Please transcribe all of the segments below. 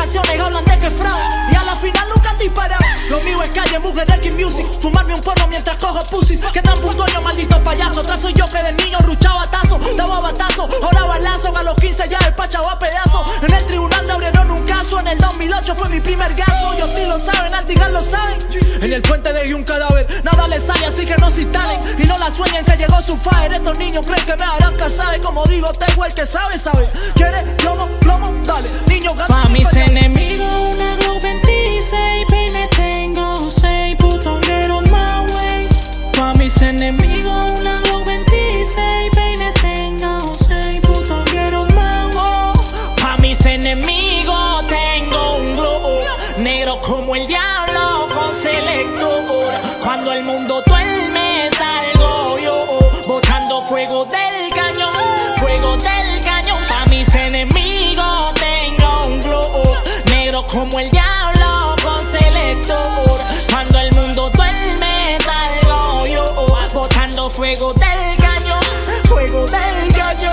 canciones hablan de que es fraude y a la final nunca han disparado. Lo mío es calle, mujer, X music. Fumarme un porro mientras cojo pussy. Que tan burgoño, maldito payaso. Tras soy yo que de niño ruchaba tazo, daba batazo, ahora balazo. A los 15 ya despachaba a pedazos. En el tribunal me abrieron un caso. En el 2008 fue mi primer gaso. Ellos sí lo saben, Antigas lo saben. En el puente dejé un cadáver, nada les sale, así que no se instalen. Y no la sueñen que llegó su fire. Estos niños creen que me harán casar. Como digo, tengo el que sabe, sabe. ¿Quieres plomo, plomo? Dale, niño, gato. Pa' mis enemigos una Glock 26, peines tengo 6, putongueros más, wey. Pa' mis enemigos una Glock 26, peines tengo 6, putongueros más, wey. Pa' mis enemigos tengo un globo negro como el diablo con selector. Cuando el mundo duerme salgo yo, botando fuego del cañón, fuego del cañón. Pa' mis enemigos tengo un globo negro como el diablo con selector. Cuando el mundo duerme salgo yo, botando fuego del cañón, fuego del cañón.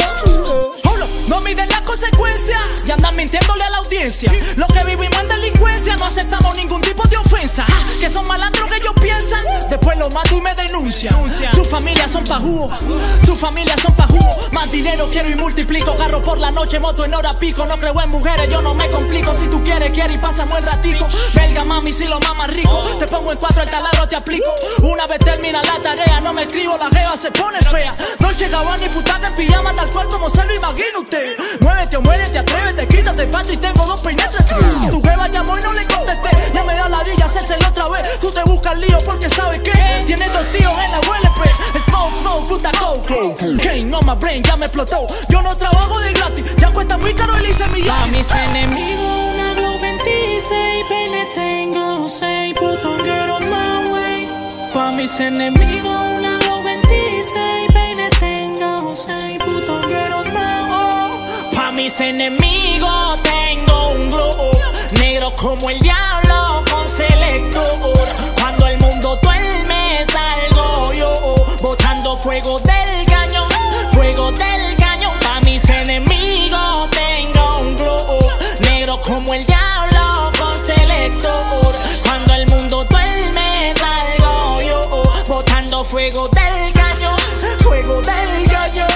No miden las consecuencias y andan mintiéndole a la audiencia. Los que vivimos en delincuencia no aceptamos ningún tipo de ofensa. Que son malandros que ellos piensan, después los mato y me denuncian. Sus familias son pajugo, sus familias son pajugo. Más dinero quiero y multiplico. Carro por la noche, moto en hora pico. No creo en mujeres, yo no me complico. Si tú quieres y pasamos el ratico. Belga mami, si lo mamas rico. Te pongo en 4, el taladro te aplico. Una vez termina la tarea, no me escribo, la jeva se pone fea. Dolce Gabbana y putada en pijama, tal cual como se lo imagina usted. Muévete o muérete, atrévete, quítate pato y tengo 2 peinetes. Tu jeva llamó y no le contesté. Ya me da la dilla hacérselo otra vez. Tú te buscas lío porque sabes que tienes 2 tíos en la ULP. Smoke, smoke, puta coke. Cane on my brain, ya me explotó. Yo no trabajo de gratis, ya cuesta muy caro el hice mi. Pa' mis enemigos una Glock 26, peines tengo 6, putongueros más, wey. Pa' mis enemigos una Glock 26, peines tengo 6, putongueros más, oh. Pa' mis enemigos tengo un globo negro como el diablo con selector. Cuando el mundo duerme salgo yo, botando fuego del cañón, fuego del cañón. Pa' mis enemigos tengo un globo negro como el diablo con selector. Cuando el mundo duerme salgo yo, botando fuego del cañón, fuego del cañón.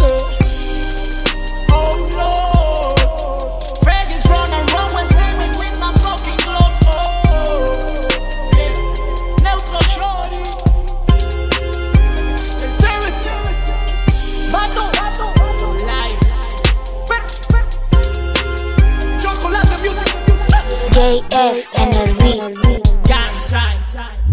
Oh no, Fred is run and run when see me with my fucking Glock. Oh, yeah. Neutro shorty, el Seven, Bato, for life. Chocolate music, JF en el beat. Gang sign.